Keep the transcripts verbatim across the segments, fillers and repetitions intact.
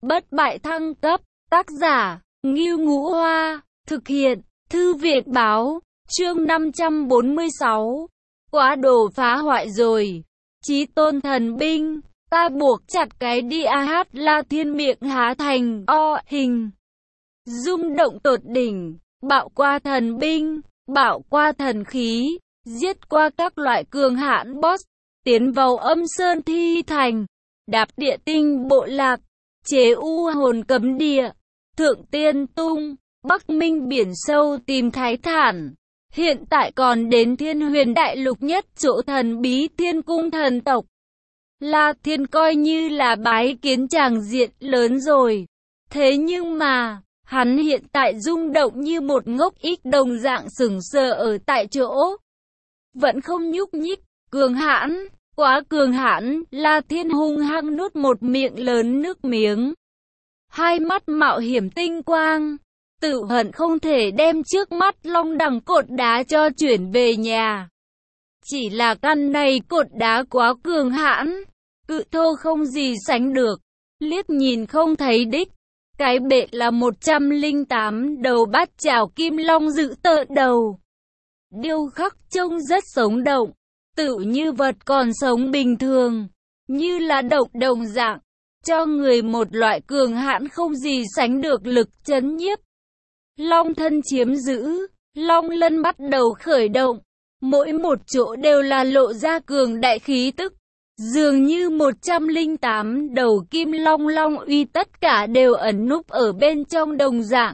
Bất bại thăng cấp, tác giả, Ngưu Ngũ Hoa, thực hiện, Thư viện báo, chương năm trăm bốn mươi sáu. Quá đồ phá hoại rồi. Chí tôn thần binh, ta buộc chặt cái đi a hát La Thiên miệng há thành o hình. Rung động tột đỉnh, bạo qua thần binh, bạo qua thần khí, giết qua các loại cường hãn boss, tiến vào âm sơn thi thành, đạp địa tinh bộ lạc, chế u hồn cấm địa, thượng tiên tung, bắc minh biển sâu tìm thái thản. Hiện tại còn đến thiên huyền đại lục nhất chỗ thần bí thiên cung thần tộc. La Thiên coi như là bái kiến tràng diện lớn rồi. Thế nhưng mà, hắn hiện tại rung động như một ngốc ích đồng dạng sững sờ ở tại chỗ. Vẫn không nhúc nhích, cường hãn, quá cường hãn, La Thiên hung hăng nuốt một miệng lớn nước miếng. Hai mắt mạo hiểm tinh quang. Tự hận không thể đem trước mắt long đẳng cột đá cho chuyển về nhà. Chỉ là căn này cột đá quá cường hãn, cự thô không gì sánh được, liếc nhìn không thấy đích. Cái bệ là một trăm lẻ tám đầu bát chảo kim long dự tợn đầu. Điêu khắc trông rất sống động, tự như vật còn sống bình thường, như là động đồng dạng, cho người một loại cường hãn không gì sánh được lực chấn nhiếp. Long thân chiếm giữ, long lân bắt đầu khởi động, mỗi một chỗ đều là lộ ra cường đại khí tức, dường như một trăm lẻ tám đầu kim long long uy tất cả đều ẩn núp ở bên trong đồng dạng.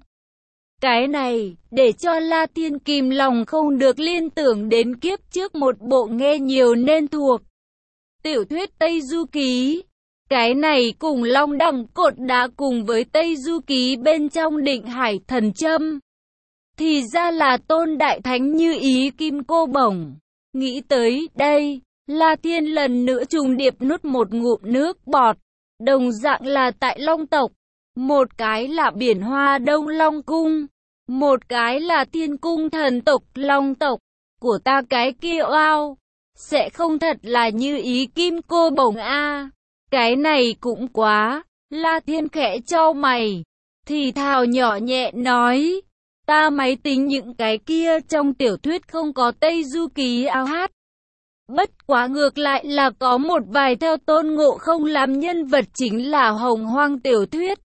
Cái này, để cho La Thiên kìm lòng không được liên tưởng đến kiếp trước một bộ nghe nhiều nên thuộc. Tiểu thuyết Tây Du Ký. Cái này cùng long đẳng cột đá cùng với Tây Du Ký bên trong định hải thần châm. Thì ra là tôn đại thánh như ý kim cô bổng. Nghĩ tới đây, La Thiên lần nữa trùng điệp nuốt một ngụm nước bọt. Đồng dạng là tại long tộc. Một cái là biển hoa đông long cung. Một cái là thiên cung thần tộc long tộc. Của ta cái kia oao. Sẽ không thật là như ý kim cô bổng a. Cái này cũng quá. La Thiên khẽ chau mày, thì thào nhỏ nhẹ nói, ta máy tính những cái kia trong tiểu thuyết không có Tây Du Ký ao hát. Bất quá ngược lại là có một vài theo Tôn Ngộ Không làm nhân vật chính là hồng hoang tiểu thuyết.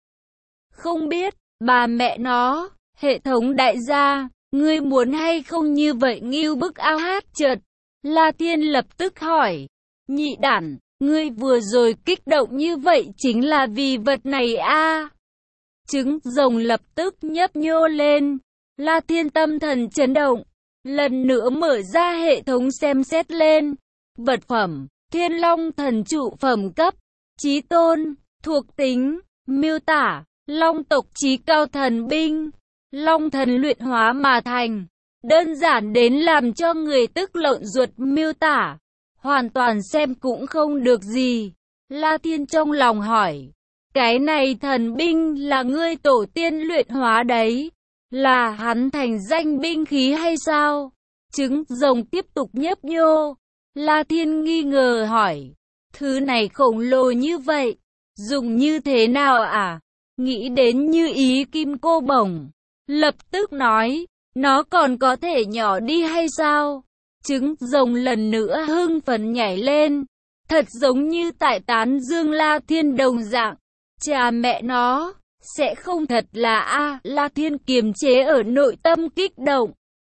Không biết, bà mẹ nó, hệ thống đại gia, ngươi muốn hay không như vậy ngưu bức ao hát chợt. La Thiên lập tức hỏi, nhị đản, ngươi vừa rồi kích động như vậy chính là vì vật này a? À? Trứng rồng lập tức nhấp nhô lên. La Thiên tâm thần chấn động, lần nữa mở ra hệ thống xem xét lên. Vật phẩm, Thiên Long thần trụ phẩm cấp, chí tôn, thuộc tính, miêu tả, long tộc chí cao thần binh, long thần luyện hóa mà thành. Đơn giản đến làm cho người tức lợn ruột miêu tả. Hoàn toàn xem cũng không được gì. La Thiên trong lòng hỏi, cái này thần binh là ngươi tổ tiên luyện hóa đấy, là hắn thành danh binh khí hay sao? Trứng rồng tiếp tục nhấp nhô. La Thiên nghi ngờ hỏi, thứ này khổng lồ như vậy, dùng như thế nào à? Nghĩ đến như ý kim cô bổng, lập tức nói, nó còn có thể nhỏ đi hay sao? Trứng rồng lần nữa hưng phấn nhảy lên, thật giống như tại tán dương La Thiên đồng dạng. Cha mẹ nó, sẽ không thật là a? À, La Thiên kiềm chế ở nội tâm kích động.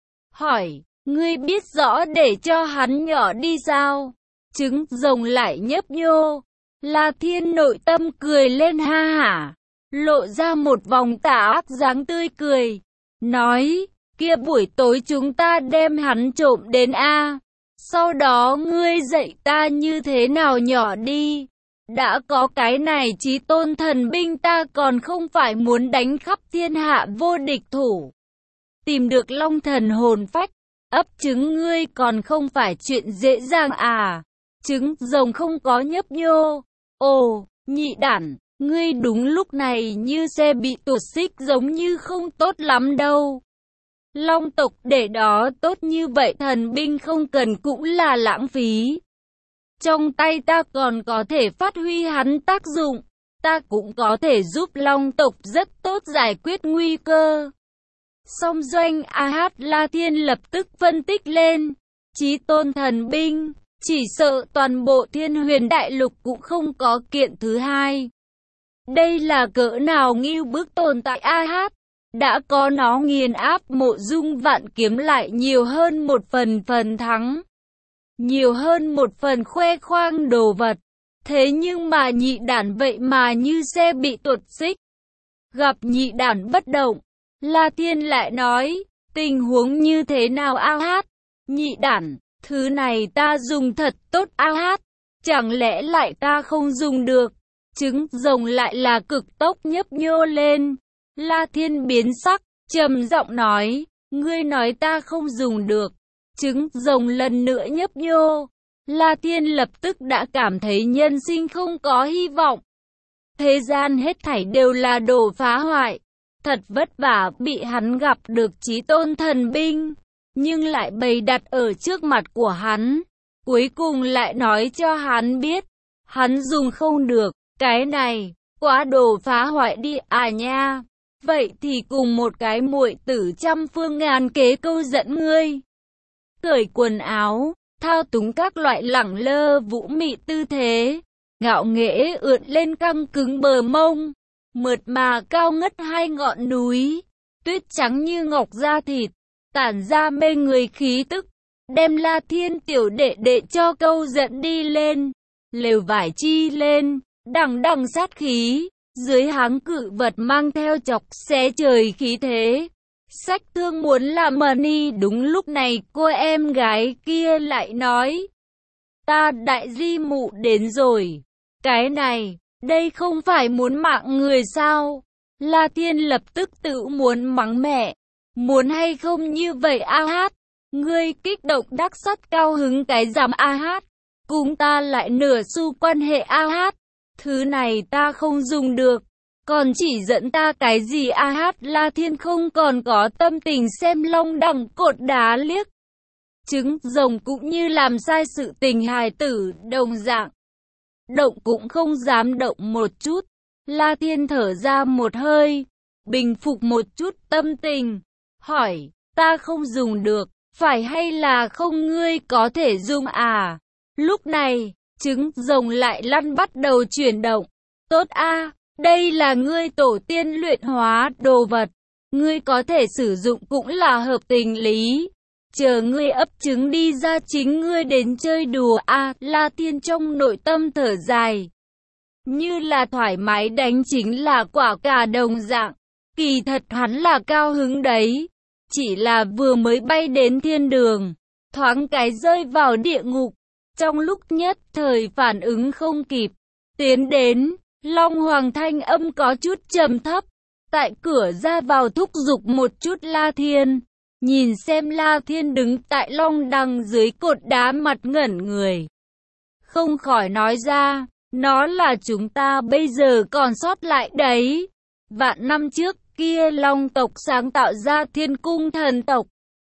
Hỏi, ngươi biết rõ để cho hắn nhỏ đi sao? Trứng rồng lại nhấp nhô. La Thiên nội tâm cười lên ha hả, lộ ra một vòng tà ác dáng tươi cười. Nói, kia buổi tối chúng ta đem hắn trộm đến a, sau đó ngươi dạy ta như thế nào nhỏ đi. Đã có cái này chí tôn thần binh ta còn không phải muốn đánh khắp thiên hạ vô địch thủ. Tìm được long thần hồn phách, ấp trứng ngươi còn không phải chuyện dễ dàng à. Trứng rồng không có nhấp nhô. Ồ, nhị đản, ngươi đúng lúc này như xe bị tuột xích giống như không tốt lắm đâu. Long tộc để đó tốt như vậy thần binh không cần cũng là lãng phí. Trong tay ta còn có thể phát huy hắn tác dụng. ta cũng có thể giúp Long tộc rất tốt giải quyết nguy cơ. Song Doanh A Hát La Thiên lập tức phân tích lên, Chí Tôn thần binh, chỉ sợ toàn bộ Thiên Huyền Đại Lục cũng không có kiện thứ hai. Đây là cỡ nào ngưu bức tồn tại A Hát, đã có nó nghiền áp Mộ Dung Vạn Kiếm lại nhiều hơn một phần phần thắng, nhiều hơn một phần khoe khoang đồ vật. Thế nhưng mà nhị đản vậy mà như xe bị tuột xích. Gặp nhị đản bất động, La Thiên lại nói, tình huống như thế nào A Hát? Nhị đản, thứ này ta dùng thật tốt A Hát, chẳng lẽ lại ta không dùng được? Trứng rồng lại là cực tốc nhấp nhô lên. La Thiên biến sắc, trầm giọng nói, ngươi nói ta không dùng được. Trứng rồng lần nữa nhấp nhô. La Thiên lập tức đã cảm thấy nhân sinh không có hy vọng. Thế gian hết thảy đều là đồ phá hoại. Thật vất vả bị hắn gặp được Chí Tôn thần binh, nhưng lại bày đặt ở trước mặt của hắn. Cuối cùng lại nói cho hắn biết, hắn dùng không được, cái này, quá đồ phá hoại đi à nha. Vậy thì cùng một cái muội tử trăm phương ngàn kế câu dẫn ngươi. Cởi quần áo, thao túng các loại lẳng lơ vũ mị tư thế, ngạo nghễ ưỡn lên căng cứng bờ mông, mượt mà cao ngất hai ngọn núi, tuyết trắng như ngọc da thịt, tản ra mê người khí tức, đem La Thiên tiểu đệ đệ cho câu dẫn đi lên, lều vải chi lên, đằng đằng sát khí, dưới háng cự vật mang theo chọc xé trời khí thế. Sách thương muốn làm money. Đúng lúc này cô em gái kia lại nói, ta đại di mụ đến rồi. Cái này, đây không phải muốn mạng người sao? La Thiên lập tức tự muốn mắng mẹ. Muốn hay không như vậy A Hát? Ngươi kích động đắc sắt cao hứng cái dám A Hát. Cùng ta lại nửa xu quan hệ A Hát. Thứ này ta không dùng được. Còn chỉ dẫn ta cái gì A Hát? La Thiên không còn có tâm tình xem long đẳng cột đá liếc. Trứng rồng cũng như làm sai sự tình hài tử đồng dạng. Động cũng không dám động một chút. La Thiên thở ra một hơi, bình phục một chút tâm tình, hỏi, ta không dùng được, phải hay là không ngươi có thể dùng à? Lúc này, trứng rồng lại lăn bắt đầu chuyển động. Tốt a, đây là ngươi tổ tiên luyện hóa đồ vật, ngươi có thể sử dụng cũng là hợp tình lý. Chờ ngươi ấp trứng đi ra chính ngươi đến chơi đùa a. La Thiên trong nội tâm thở dài, như là thoải mái đánh chính là quả cà đồng dạng. Kỳ thật hắn là cao hứng đấy, chỉ là vừa mới bay đến thiên đường, thoáng cái rơi vào địa ngục. Trong lúc nhất thời phản ứng không kịp, tiến đến, Long Hoàng thanh âm có chút trầm thấp, tại cửa ra vào thúc giục một chút La Thiên. Nhìn xem La Thiên đứng tại long đằng dưới cột đá mặt ngẩn người, không khỏi nói ra, nó là chúng ta bây giờ còn sót lại đấy. Vạn năm trước kia long tộc sáng tạo ra thiên cung thần tộc.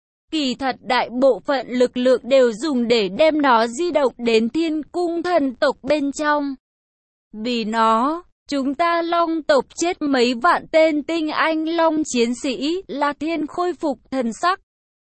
Kỳ thật đại bộ phận lực lượng đều dùng để đem nó di động đến thiên cung thần tộc bên trong. Vì nó, chúng ta long tộc chết mấy vạn tên tinh anh long chiến sĩ. La Thiên khôi phục thần sắc,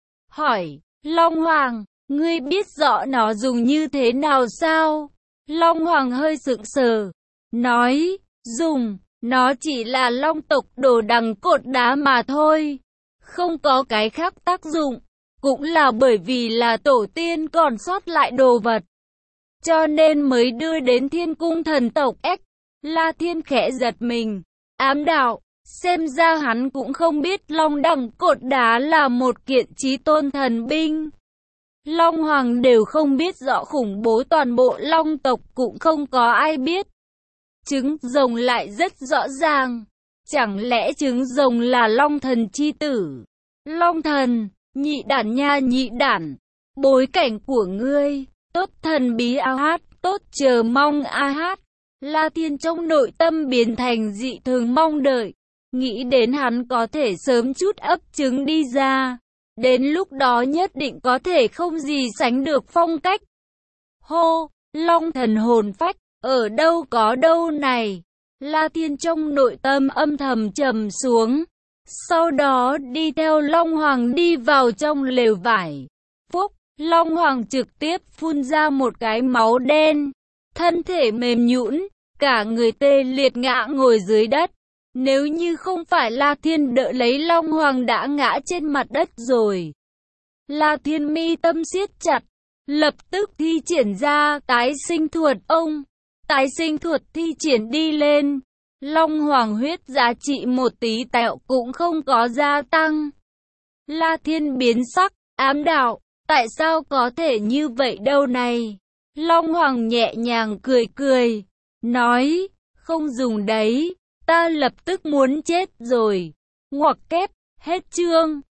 hỏi, Long Hoàng, ngươi biết rõ nó dùng như thế nào sao? Long Hoàng hơi sững sờ, nói, dùng, nó chỉ là long tộc đồ đằng cột đá mà thôi, không có cái khác tác dụng, cũng là bởi vì là tổ tiên còn sót lại đồ vật, cho nên mới đưa đến thiên cung thần tộc. Ếch, La Thiên khẽ giật mình, ám đạo, xem ra hắn cũng không biết long đẳng cột đá là một kiện chí tôn thần binh. Long Hoàng đều không biết rõ khủng bố, toàn bộ long tộc cũng không có ai biết. Trứng rồng lại rất rõ ràng, chẳng lẽ trứng rồng là long thần chi tử? Long thần, nhị đản nha nhị đản, bối cảnh của ngươi, tốt thần bí A Hát, tốt chờ mong A Hát. La Thiên trong nội tâm biến thành dị thường mong đợi, nghĩ đến hắn có thể sớm chút ấp trứng đi ra, đến lúc đó nhất định có thể không gì sánh được phong cách. Hô, long thần hồn phách, ở đâu có đâu này. La Thiên trong nội tâm âm thầm trầm xuống. Sau đó đi theo Long Hoàng đi vào trong lều vải. Phúc, Long Hoàng trực tiếp phun ra một cái máu đen. Thân thể mềm nhũn, cả người tê liệt ngã ngồi dưới đất. Nếu như không phải La Thiên đỡ lấy, Long Hoàng đã ngã trên mặt đất rồi. La Thiên mi tâm siết chặt, lập tức thi triển ra tái sinh thuật. Ông, tái sinh thuật thi triển đi lên. Long Hoàng huyết giá trị một tí tẹo cũng không có gia tăng. La Thiên biến sắc, ám đạo, tại sao có thể như vậy đâu này? Long Hoàng nhẹ nhàng cười cười, nói, không dùng đấy, ta lập tức muốn chết rồi. Ngoặc kép, hết chương.